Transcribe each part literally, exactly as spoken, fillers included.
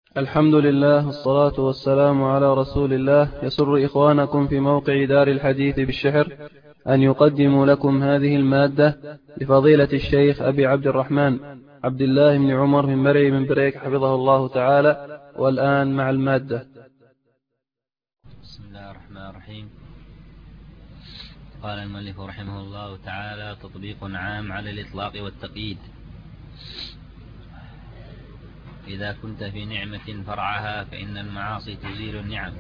الحمد لله والصلاة والسلام على رسول الله. يسر إخوانكم في موقع دار الحديث بالشحر أن يقدموا لكم هذه المادة لفضيلة الشيخ أبي عبد الرحمن عبد الله بن عمر من مرعي من بريك حفظه الله تعالى. والآن مع المادة. بسم الله الرحمن الرحيم. قال المؤلف رحمه الله تعالى: تطبيق عام على الإطلاق والتقييد. إذا كنت في نعمة فرعها فإن المعاصي تزيل النعم.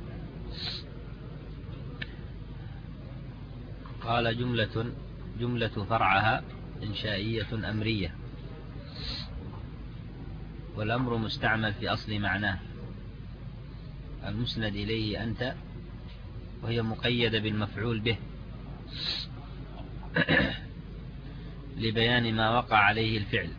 قال: جملة جملة فرعها إنشائية أمرية، والأمر مستعمل في أصل معناه، المسند إليه أنت، وهي مقيدة بالمفعول به لبيان ما وقع عليه الفعل،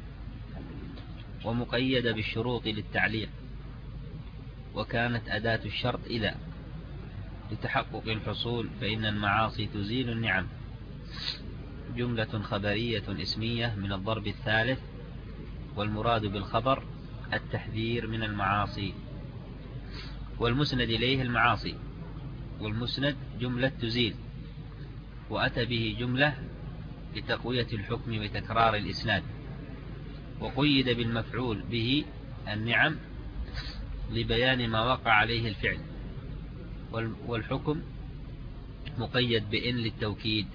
ومقيدة بالشروط للتعليق، وكانت أداة الشرط إذا لتحقق الحصول فإن المعاصي تزيل النعم. جملة خبرية اسمية من الضرب الثالث، والمراد بالخبر التحذير من المعاصي، والمسند إليه المعاصي، والمسند جملة تزيل، وأتى به جملة لتقوية الحكم وتكرار الإسناد، وقيد بالمفعول به النعم لبيان ما وقع عليه الفعل، والحكم مقيد بإن للتوكيد.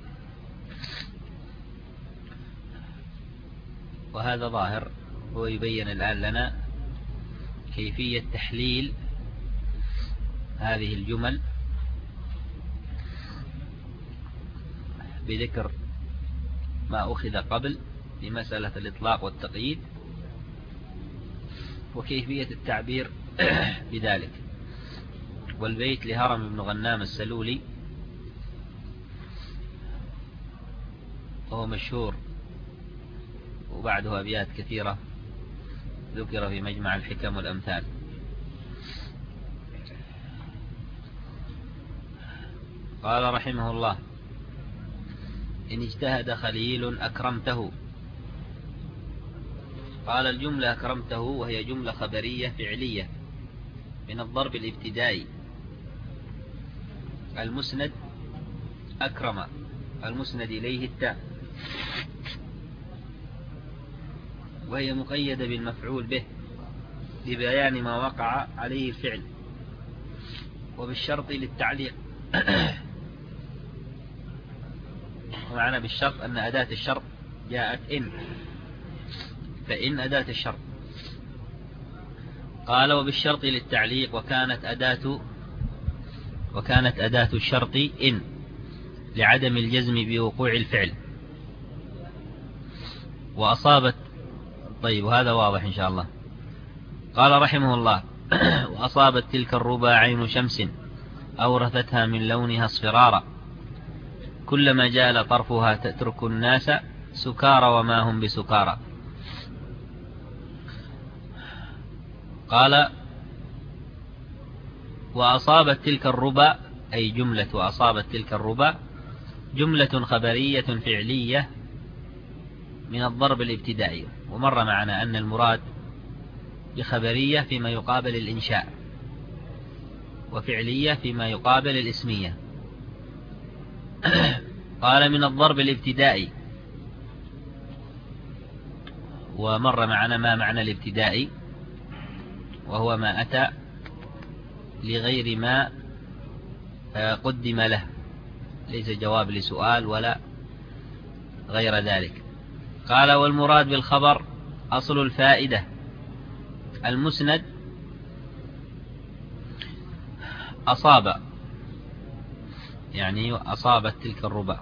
وهذا ظاهر، هو يبين الآن لنا كيفية تحليل هذه الجمل بذكر ما أخذ قبل لمسألة الإطلاق والتقييد، وكيفية التعبير بذلك. والبيت لهرم بن غنام السلولي، وهو مشهور، وبعده أبيات كثيرة ذكر في مجمع الحكم والأمثال. قال رحمه الله: إن اجتهد خليل أكرمته. قال: الجملة أكرمته وهي جملة خبرية فعلية من الضرب الابتدائي. المسند أكرم، المسند إليه التاء، وهي مقيدة بالمفعول به لبيان ما وقع عليه الفعل، وبالشرط للتعليق. ومعنى بالشرط أن أداة الشرط جاءت إن، فإن أداة الشرط. قال: وبالشرط للتعليق، وكانت أداة وكانت أداة الشرط إن لعدم الجزم بوقوع الفعل، وأصابت. طيب، وهذا واضح إن شاء الله. قال رحمه الله: وأصابت تلك الربا عين شمس أورثتها من لونها اصفرارا، كلما جال طرفها تترك الناس سكارى وما هم بسكارى. قال: وأصابت تلك الربا، أي جملة أصابت تلك الربا، جملة خبرية فعلية من الضرب الابتدائي. ومر معنا أن المراد بخبرية فيما يقابل الإنشاء، وفعلية فيما يقابل الإسمية. قال: من الضرب الابتدائي. ومر معنا ما معنى الابتدائي، وهو ما أتى لغير ما قدم له، ليس جواب لسؤال ولا غير ذلك. قال: والمراد بالخبر أصل الفائدة. المسند أصاب، يعني أصابت تلك الربا.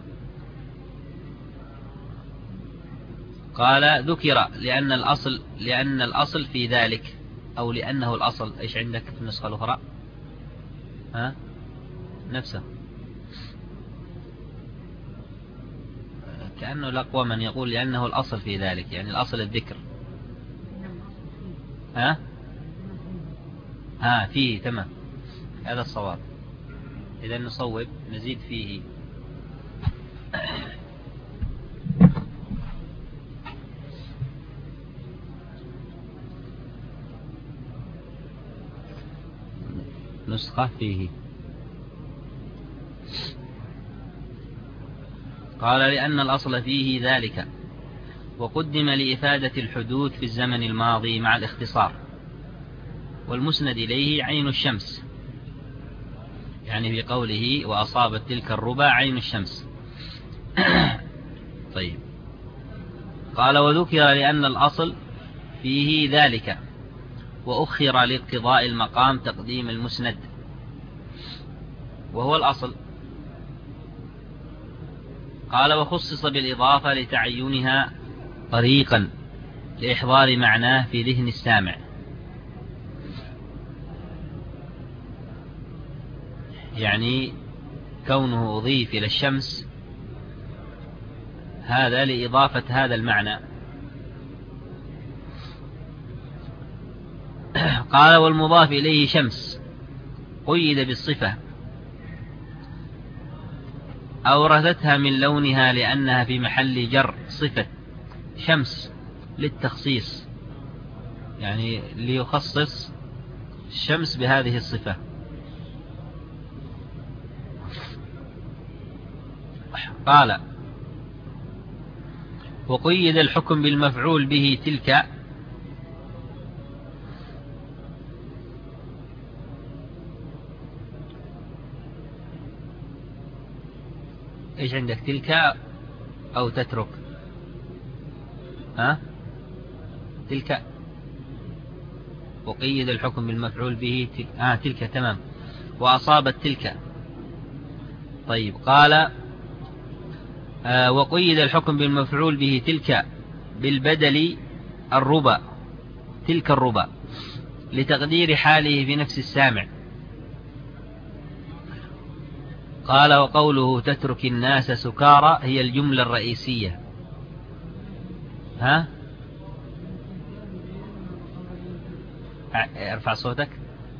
قال: ذكر لأن الأصل لأن الأصل في ذلك، أو لأنه الأصل. إيش عندك في النسخة الأخرى؟ ها؟ نفسه، كأنه الأقوى من يقول لأنه الأصل في ذلك، يعني الأصل الذكر. ها؟ ها فيه، تمام، هذا الصواب. إذا نصوب، نزيد فيه. نسخة فيه. قال لأن الأصل فيه ذلك، وقدم لإفادة الحدوث في الزمن الماضي مع الاختصار، والمسند إليه عين الشمس، يعني في قوله وأصابت تلك الربا عين الشمس. طيب. قال وذكر لأن الأصل فيه ذلك، وأخر لاقتضاء المقام تقديم المسند، وهو الأصل. قال وخصص بالإضافة لتعينها طريقا لإحضار معناه في ذهن السامع، يعني كونه أضيف إلى الشمس هذا لإضافة هذا المعنى. قال والمضاف إليه شمس قيد بالصفة أورثتها من لونها لأنها في محل جر صفة شمس للتخصيص، يعني ليخصص الشمس بهذه الصفة. قال وقيد الحكم بالمفعول به تلك، ايش عندك؟ تلك او تترك؟ ها تلك. وقيد الحكم بالمفعول به تلك. آه تلك تمام. وأصابت تلك. طيب. قال آه وقيد الحكم بالمفعول به تلك بالبدل الربا، تلك الربا، لتقدير حاله في نفس السامع. قال وقوله تترك الناس سكارى هي الجملة الرئيسية. ها ارفع صوتك.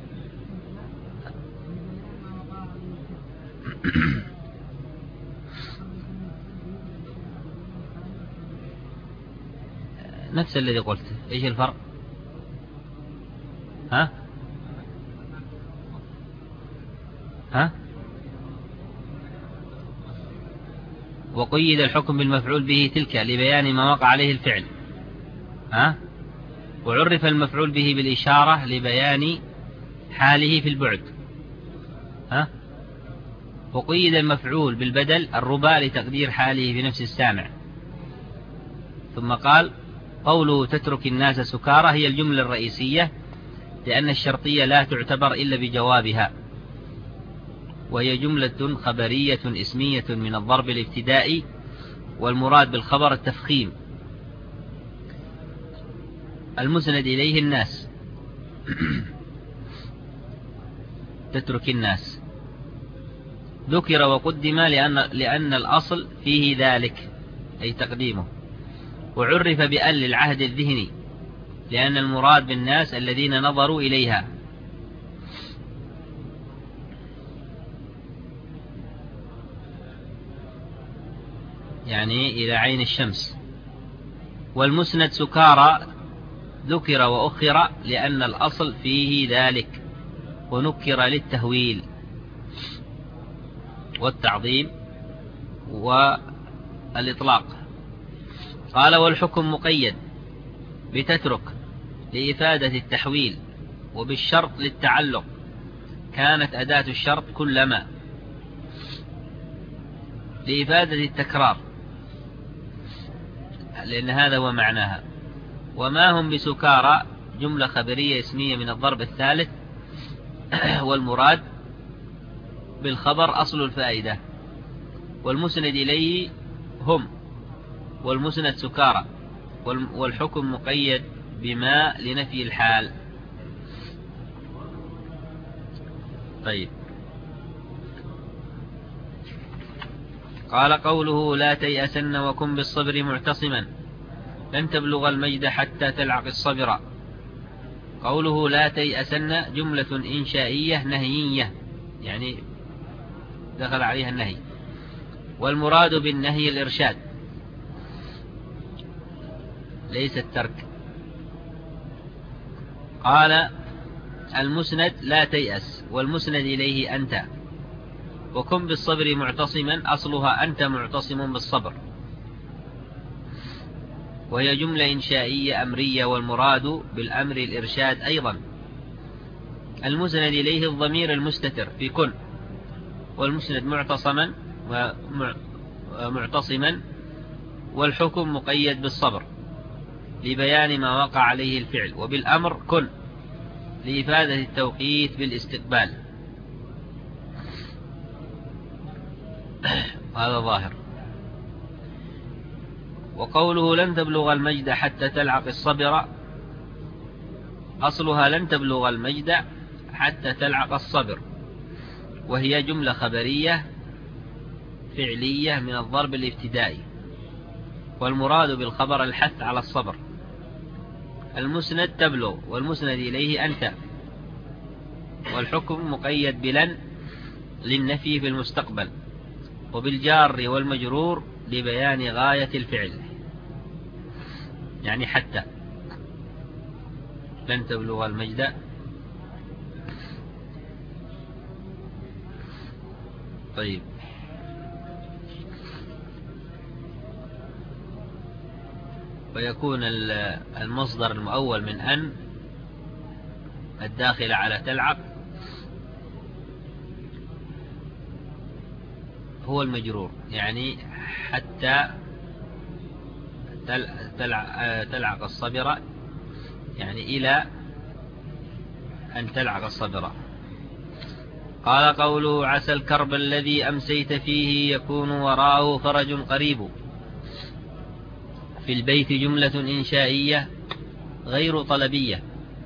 نفس الذي قلت. ايش الفرق؟ ها ها وقيد الحكم بالمفعول به تلك لبيان ما وقع عليه الفعل. ها وعرف المفعول به بالإشارة لبيان حاله في البعد. ها وقيد المفعول بالبدل الربا لتقدير حاله في نفس السامع. ثم قال قوله تترك الناس سكارى هي الجملة الرئيسية، لأن الشرطية لا تعتبر إلا بجوابها، وهي جملة خبرية اسمية من الضرب الابتدائي، والمراد بالخبر التفخيم. المسند إليه الناس. تترك الناس ذكر وقدم لأن, لأن الأصل فيه ذلك، أي تقديمه. وعرف بأل للعهد الذهني، لأن المراد بالناس الذين نظروا إليها. يعني إلى عين الشمس. والمسند سكارى ذكر وأخر لأن الأصل فيه ذلك، ونكر للتهويل والتعظيم والإطلاق. قال والحكم مقيد بتترك لإفادة التحويل، وبالشرط للتعلق، كانت أداة الشرط كلما، لإفادة التكرار، لأن هذا هو معناها. وما هم بسكارى جملة خبرية اسمية من الضرب الثالث، والمراد بالخبر أصل الفائدة. والمسند إليه هم، والمسند سكارى، والحكم مقيد بما لنفي الحال. طيب. قال قوله لا تيأسن وكن بالصبر معتصما، لن تبلغ المجد حتى تلعق الصبر. قوله لا تيأسن جملة إنشائية نهيية، يعني دخل عليها النهي، والمراد بالنهي الإرشاد ليس الترك. قال المسند لا تيأس، والمسند إليه أنت. وكن بالصبر معتصما، أصلها أنت معتصم بالصبر، وهي جملة إنشائية أمرية، والمراد بالأمر الإرشاد أيضا. المسند إليه الضمير المستتر في كن، والمسند معتصما ومعتصما، والحكم مقيد بالصبر لبيان ما وقع عليه الفعل، وبالأمر كن لإفادة التوقيت بالاستقبال. هذا ظاهر. وقوله لن تبلغ المجد حتى تلعق الصبر، أصلها لن تبلغ المجد حتى تلعق الصبر، وهي جملة خبرية فعلية من الضرب الابتدائي، والمراد بالخبر الحث على الصبر. المسند تبلغ، والمسند إليه أنت، والحكم مقيد بلن للنفي في المستقبل، وبالجار والمجرور لبيان غاية الفعل، يعني حتى لن تبلغ المجد. طيب، ويكون المصدر المؤول من أن الداخل على تلعق هو المجرور، يعني حتى تلعق الصبر، يعني إلى أن تلعق الصبر. قال قوله عسى الكرب الذي أمسيت فيه يكون وراءه فرج قريب. في البيت جملة إنشائية غير طلبية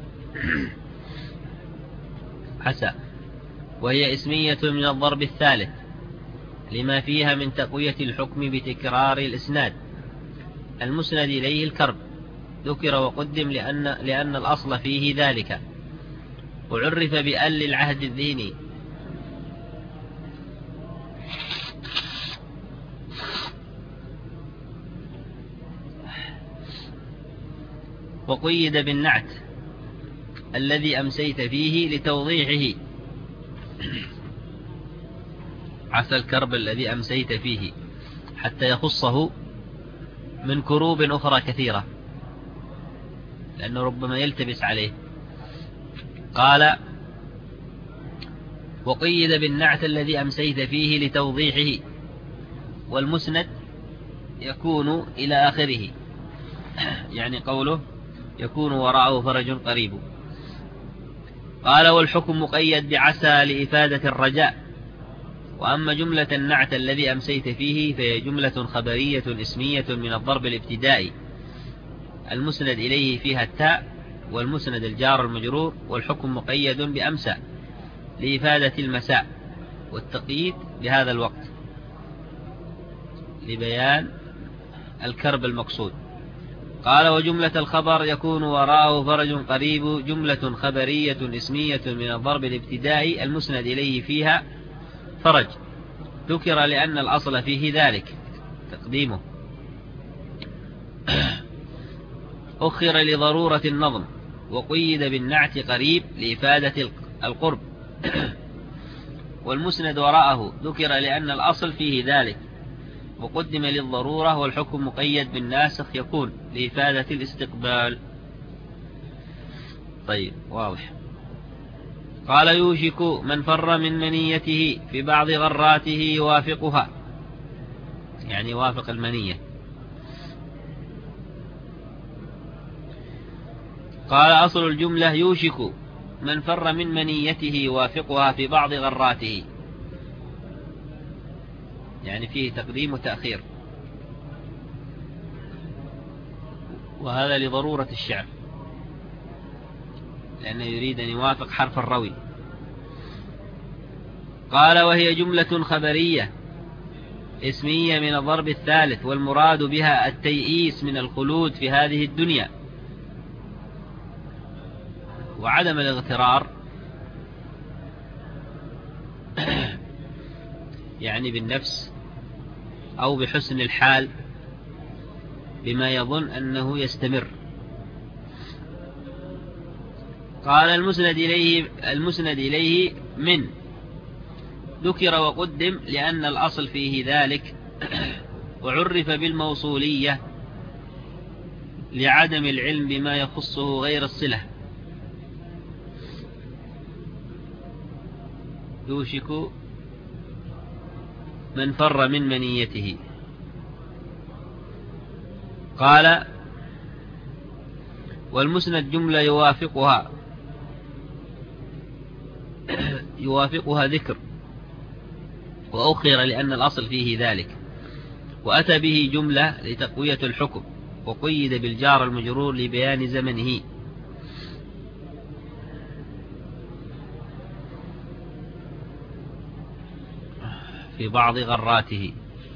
عسى، وهي اسمية من الضرب الثالث لما فيها من تقوية الحكم بتكرار الإسناد. المسند إليه الكرب، ذكر وقدم لأن, لأن الأصل فيه ذلك، وعرف بأل العهد الذهني. وقيد بالنعت الذي أمسيت فيه لتوضيحه، عسى الكرب الذي أمسيت فيه، حتى يخصه من كروب أخرى كثيرة، لأنه ربما يلتبس عليه. قال وقيد بالنعت الذي أمسيت فيه لتوضيحه، والمسند يكون إلى آخره، يعني قوله يكون وراءه فرج قريب. قال والحكم مقيد بعسى لإفادة الرجاء. وأما جملة النعت الذي أمسيت فيه فهي جملة خبرية اسمية من الضرب الابتدائي، المسند إليه فيها التاء، والمسند الجار المجرور، والحكم مقيد بأمسى لإفادة المساء، والتقييد بهذا الوقت لبيان الكرب المقصود. قال وجملة الخبر يكون وراءه فرج قريب جملة خبرية اسمية من الضرب الابتدائي، المسند إليه فيها فرج، ذكر لأن الأصل فيه ذلك تقديمه. أخر لضرورة النظم، وقيد بالنعت قريب لإفادة القرب، والمسند وراءه ذكر لأن الأصل فيه ذلك، وقدم للضرورة، والحكم مقيد بالناسخ يكون لإفادة الاستقبال. طيب، واضح. قال يوشك من فر من منيته في بعض غراته يوافقها، يعني يوافق المنية. قال أصل الجملة يوشك من فر من منيته يوافقها في بعض غراته، يعني فيه تقديم وتأخير، وهذا لضرورة الشعر، لأنه يريد أن يوافق حرف الروي. قال وهي جملة خبرية اسمية من الضرب الثالث، والمراد بها التيئيس من الخلود في هذه الدنيا وعدم الاغترار، يعني بالنفس أو بحسن الحال بما يظن أنه يستمر. قال المسند إليه, المسند إليه من ذكر وقدم لأن الأصل فيه ذلك، وعرف بالموصولية لعدم العلم بما يخصه غير الصلة. يوشك من فر من منيته. قال والمسند جملة يوافقها يوافقها ذكر وأخر لأن الأصل فيه ذلك، وأتى به جملة لتقوية الحكم، وقيد بالجار المجرور لبيان زمنه. في بعض غراته.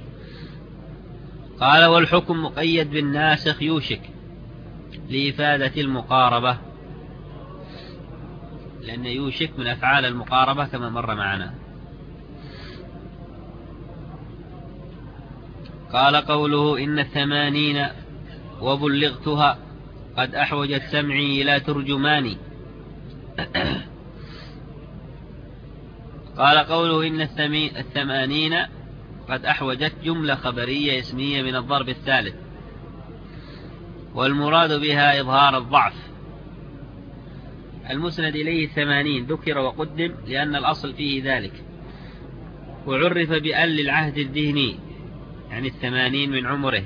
قال والحكم مقيد بالناسخ يوشك لإفادة المقاربة، لأن يوشك من أفعال المقاربة كما مر معنا. قال قوله إن الثمانين وبلغتها قد أحوجت سمعي إلى ترجماني. قال قوله إن الثمانين قد أحوجت جملة خبرية اسمية من الضرب الثالث، والمراد بها إظهار الضعف. المسند إليه الثمانين ذكر وقدم لأن الأصل فيه ذلك، وعرف بأل العهد الذهني، يعني الثمانين من عمره.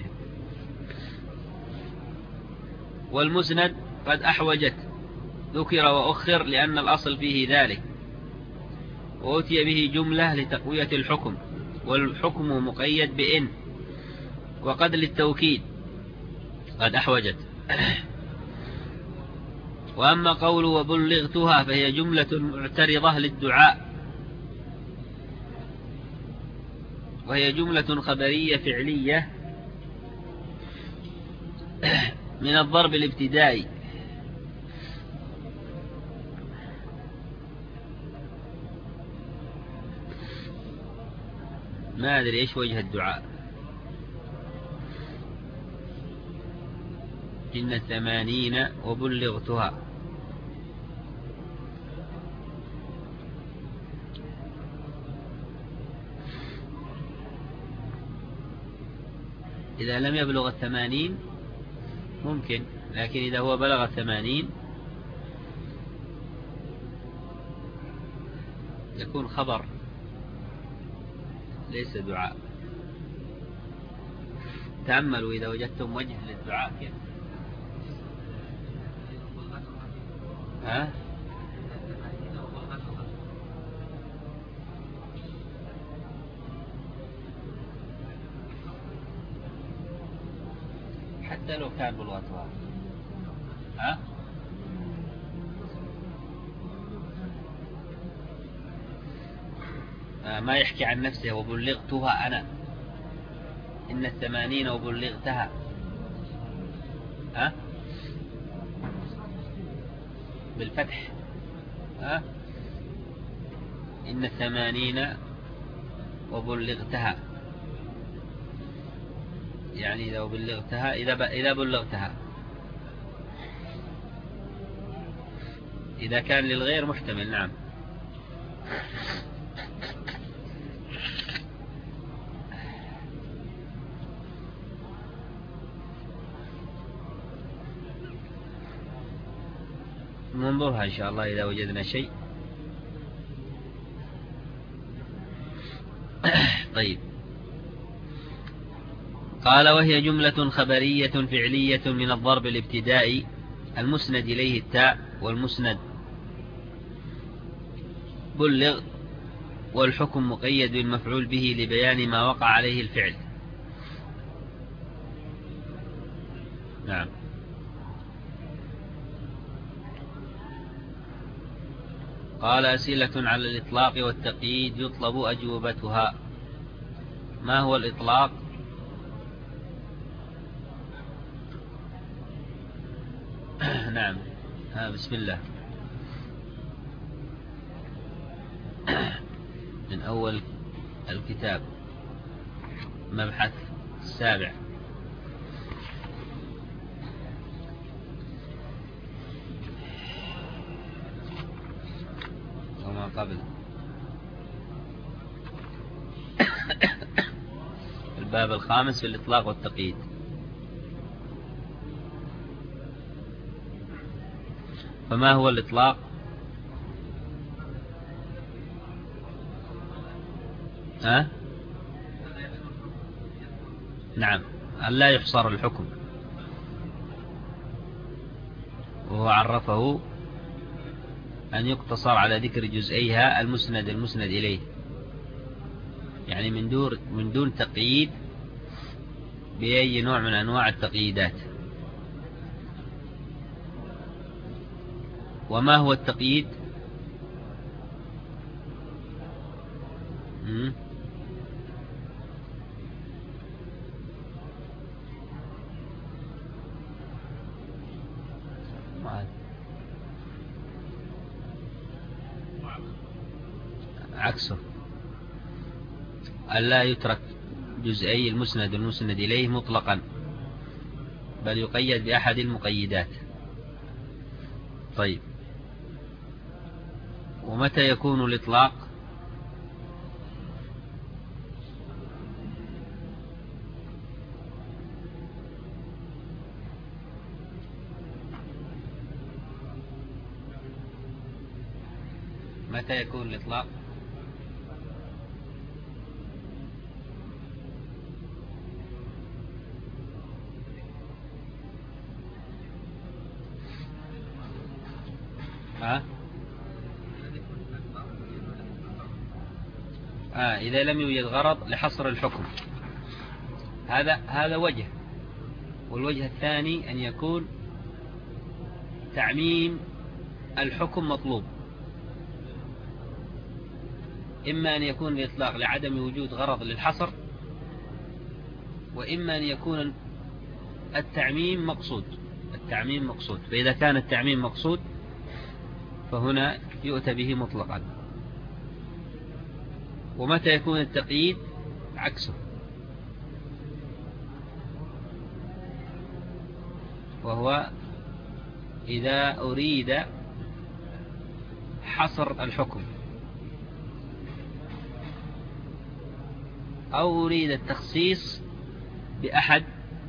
والمسند قد أحوجت ذكر وأخر لأن الأصل فيه ذلك، وأتي به جملة لتقوية الحكم، والحكم مقيد بإن وقد للتوكيد قد أحوجت. وأما قول وبلغتها فهي جملة معترضة للدعاء، وهي جملة خبرية فعلية من الضرب الابتدائي، ما أدري إيش وجه الدعاء. إن الثمانين وبلغتها، إذا لم يبلغ الثمانين ممكن، لكن إذا هو بلغ الثمانين يكون خبر ليس دعاء. تأملوا إذا وجدتم وجه للدعاء كيف. ها؟ حتى لو كان بلغتها. ها؟ ما يحكي عن نفسه وبلغتها أنا، إن الثمانين وبلغتها. ها؟ بالفتح. ها؟ إن الثمانين وبلغتها، يعني إذا بلغتها، إذا إذا بلغتها. إذا كان للغير محتمل. نعم. ننظرها إن شاء الله إذا وجدنا شيء. طيب. قال وهي جملة خبرية فعلية من الضرب الابتدائي، المسند إليه التاء، والمسند بلغ، والحكم مقيد بالمفعول به لبيان ما وقع عليه الفعل. نعم. قال أسئلة على الإطلاق والتقييد يطلب أجوبتها. ما هو الإطلاق؟ نعم. ها بسم الله. من أول الكتاب مبحث السابع. قبل الباب الخامس في الإطلاق والتقييد. فما هو الإطلاق؟ ها؟ نعم، أن لا يحصر الحكم، وهو عرفه أن يقتصر على ذكر جزئيها المسند المسند إليه، يعني من دون من دون تقييد بأي نوع من أنواع التقييدات. وما هو التقييد؟ مم. عكسه، ألا يترك جزئي المسند المسند إليه مطلقا، بل يقيد بأحد المقيدات. طيب، ومتى يكون الإطلاق؟ متى يكون الإطلاق؟ ها؟ آه إذا لم يوجد غرض لحصر الحكم، هذا هذا وجه. والوجه الثاني أن يكون تعميم الحكم مطلوب، إما أن يكون الإطلاق لعدم وجود غرض للحصر، وإما أن يكون التعميم مقصود. التعميم مقصود، فإذا كان التعميم مقصود فهنا يؤتى به مطلقا. ومتى يكون التقييد؟ عكسه، وهو إذا أريد حصر الحكم أو أريد التخصيص بأحد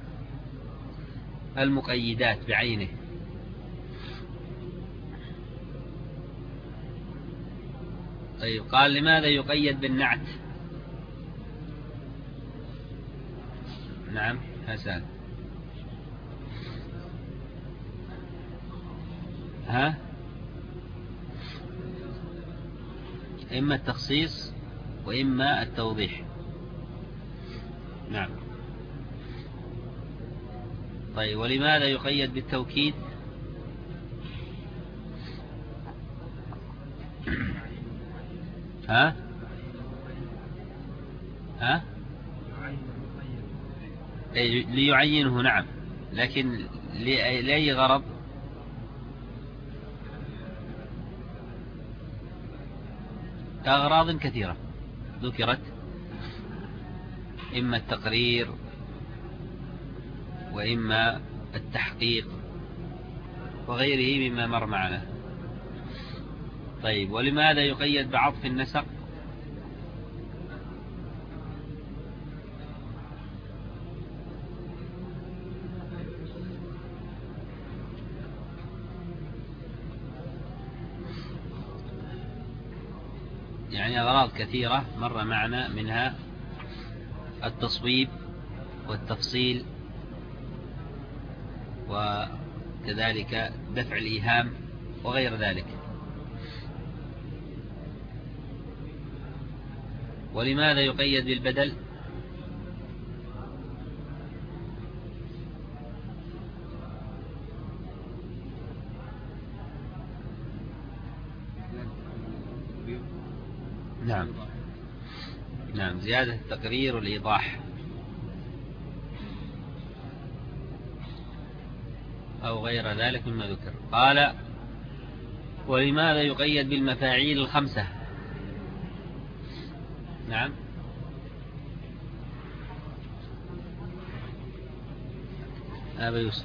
المقيدات بعينه. طيب، قال لماذا يقيد بالنعت؟ نعم حسن. ها؟ إما التخصيص وإما التوضيح. نعم. طيب، ولماذا يقيد بالتوكيد؟ ها؟ ها؟ ليعينه. نعم، لكن لأي غرض؟ أغراض كثيرة ذكرت، إما التقرير وإما التحقيق وغيره مما مر معنا. طيب، ولماذا يقيد بعطف النسق؟ يعني أغراض كثيرة مر معنا، منها التصويب والتفصيل، وكذلك دفع الإيهام وغير ذلك. ولماذا يقيد بالبدل؟ نعم نعم زيادة التقرير والإيضاح، أو غير ذلك مما ذكر. قال: ولماذا يقيد بالمفاعيل الخمسة؟ نعم. أبا يوسف.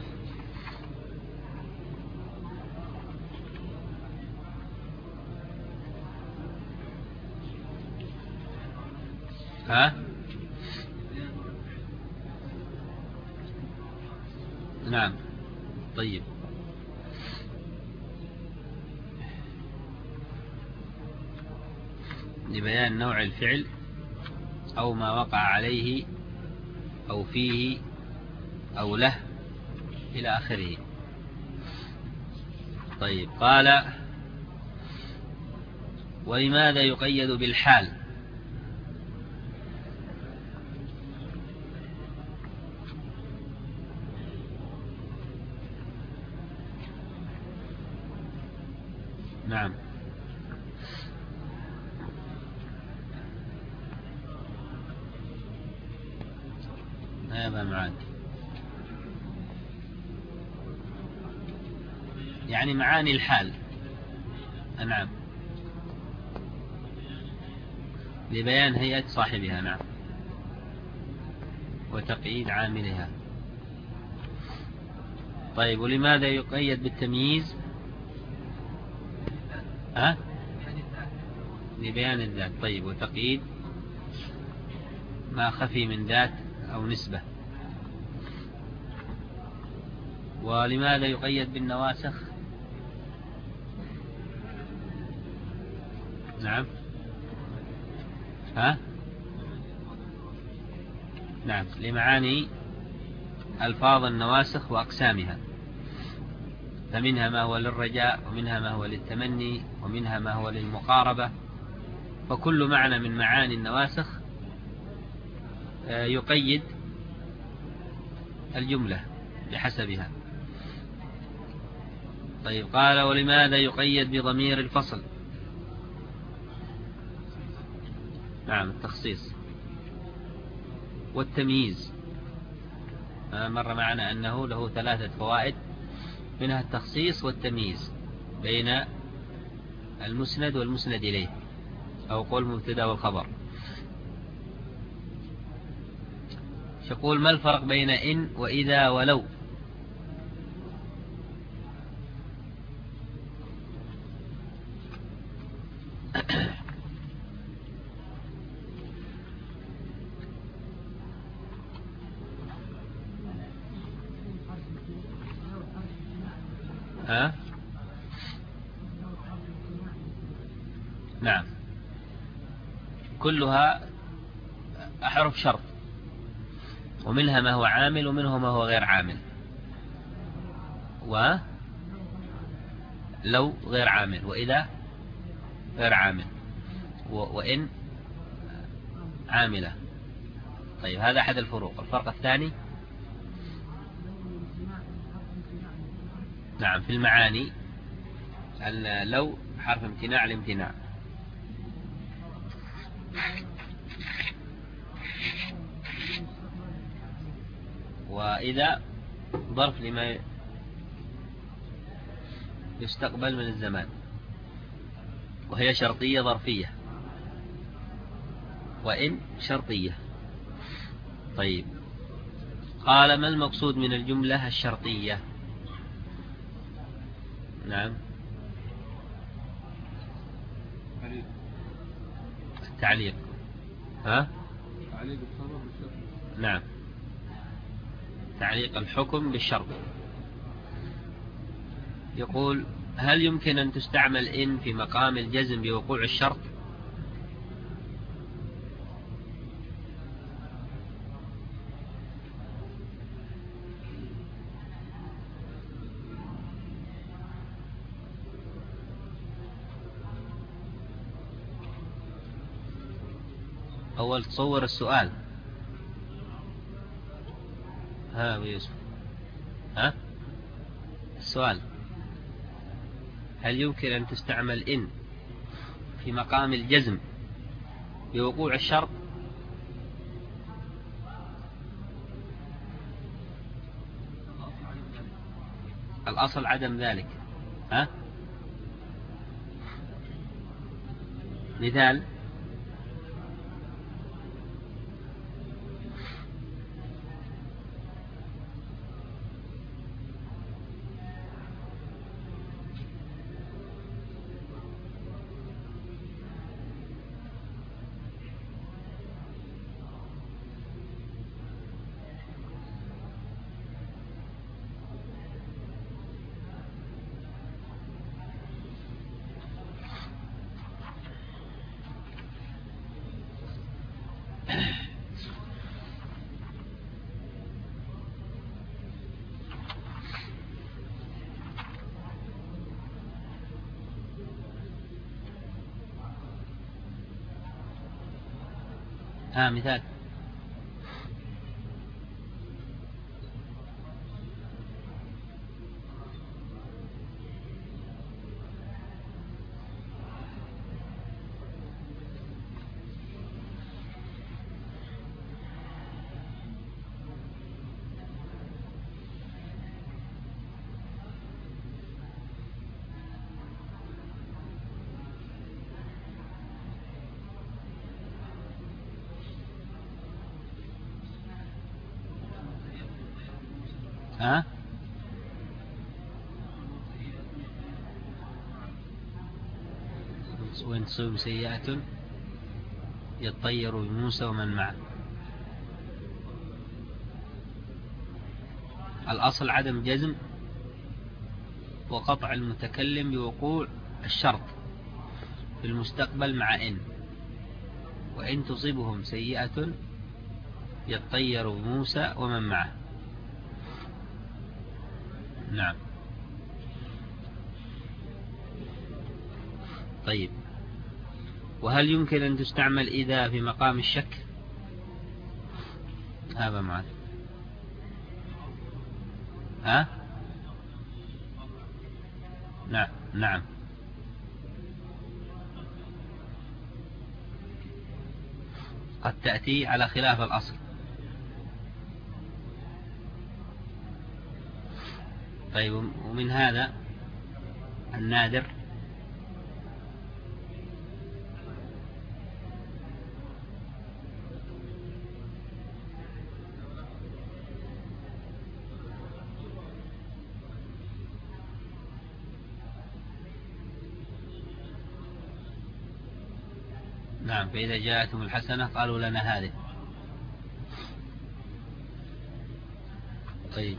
ها؟ نعم. طيب، لبيان نوع الفعل أو ما وقع عليه أو فيه أو له إلى آخره. طيب، قال: ولماذا يقيد بالحال؟ نعم. هذا معاني، يعني معاني الحال. نعم، لبيان هيئة صاحبها. نعم، وتقييد عاملها. طيب، ولماذا يقيد بالتمييز؟ ها؟ لبيان الذات. طيب، وتقييد ما خفي من ذات أو نسبة. ولماذا يقيد بالنواسخ؟ نعم. ها؟ نعم، لمعاني ألفاظ النواسخ وأقسامها، فمنها ما هو للرجاء، ومنها ما هو للتمني، ومنها ما هو للمقاربة. فكل معنى من معاني النواسخ يقيد الجملة بحسبها. طيب، قال: ولماذا يقيد بضمير الفصل؟ نعم، التخصيص والتمييز. مر معنا أنه له ثلاثة فوائد، منها التخصيص والتمييز بين المسند والمسند إليه، أو قول المبتدا والخبر. يقول: ما الفرق بين إن وإذا ولو؟ ها؟ نعم، كلها أحرف شرط، ومنها ما هو عامل ومنه ما هو غير عامل. ولو غير عامل، وإذا غير عامل، وإن عاملة. طيب، هذا أحد الفروق. الفرق الثاني، نعم، في المعاني، أن لو حرف امتناع الامتناع، وإذا ظرف لما يستقبل من الزمان، وهي شرطية ظرفية، وإن شرطية. طيب، قال: ما المقصود من الجملة الشرطية؟ نعم، التعليق. ها؟ تعليق الخبر بالشرط. نعم، تعليق الحكم بالشرط. يقول: هل يمكن أن تستعمل إن في مقام الجزم بوقوع الشرط؟ أول تصور السؤال. ها أبو يوسف؟ ها؟ السؤال: هل يمكن أن تستعمل إن في مقام الجزم بوقوع الشرط؟ الأصل عدم ذلك. ها؟ مثال: ها مثال. ها وإن تصيب سيئة يطير بموسى ومن معه. الأصل عدم جزم وقطع المتكلم بوقوع الشرط في المستقبل مع إن. وإن تصيبهم سيئة يطير بموسى ومن معه. نعم. طيب، وهل يمكن أن تستعمل إذا في مقام الشك؟ هذا معنا. ها؟ نعم نعم. قد تأتي على خلاف الأصل. طيب، ومن هذا النادر نعم. فإذا جاءتهم الحسنة قالوا لنا هذه. طيب،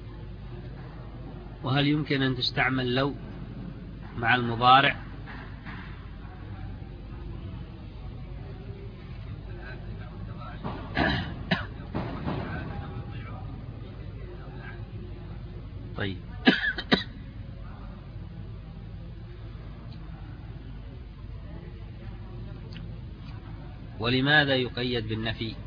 وهل يمكن أن تستعمل لو مع المضارع؟ طيب، ولماذا يقيد بالنفي؟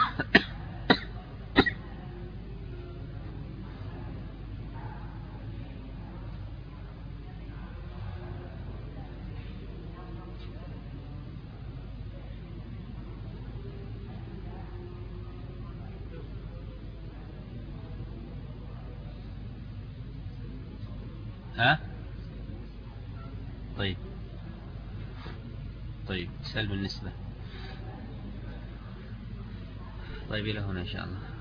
ها؟ طيب طيب سلب النسبة. طيب، إلى هنا إن شاء الله.